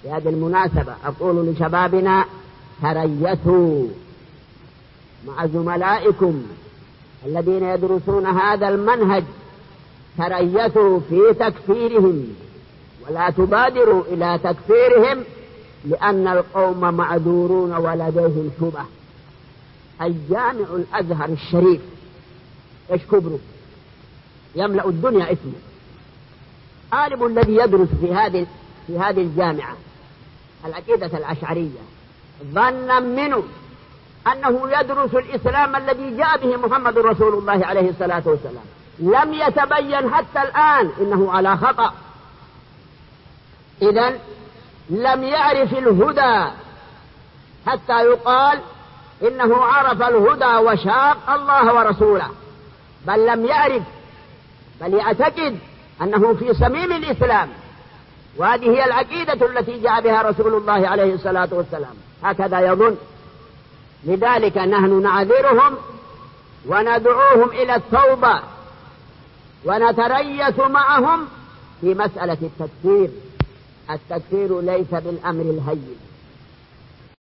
في هذه المناسبة أقول لشبابنا: تريثوا مع زملائكم الذين يدرسون هذا المنهج، تريثوا في تكفيرهم ولا تبادروا إلى تكفيرهم، لأن القوم معذورون ولديهم شبه. الجامع الأزهر الشريف إيش كبره؟ يملأ الدنيا اسمه. عالم الذي يدرس في هذه الجامعة العقيدة الأشعرية ظنا منه أنه يدرس الإسلام الذي جاء به محمد رسول الله عليه الصلاة والسلام، لم يتبين حتى الآن إنه على خطأ. إذن لم يعرف الهدى حتى يقال إنه عرف الهدى وشاق الله ورسوله، بل لم يعرف، بل يعتقد أنه في صميم الإسلام، وهذه هي العقيدة التي جاء بها رسول الله عليه الصلاة والسلام، هكذا يظن. لذلك نحن نعذرهم وندعوهم إلى التوبة ونتريث معهم في مسألة التكفير. التكفير ليس بالأمر الهين.